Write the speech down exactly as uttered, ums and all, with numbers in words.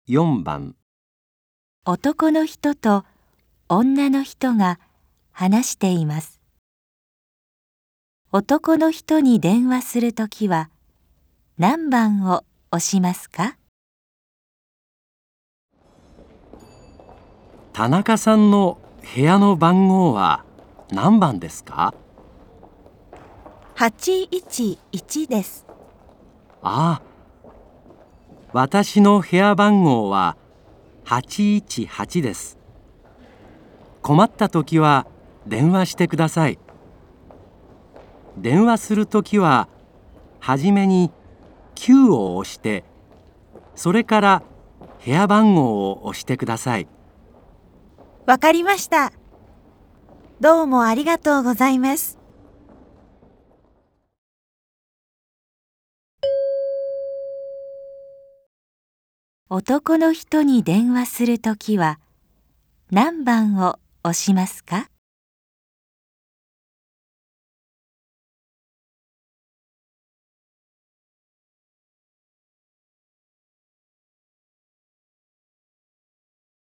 よんばん。 男の人と女の人が話しています。男の人に電話するときは何番を押しますか？ 田中さんの部屋の番号は何番ですか？ はちいちいちです。 ああ、私の部屋番号ははちいちはちです。困ったときは電話してください。電話するときははじめにきゅうを押して、それから部屋番号を押してください。 わかりました。どうもありがとうございます。男の人に電話するときは何番を押しますか？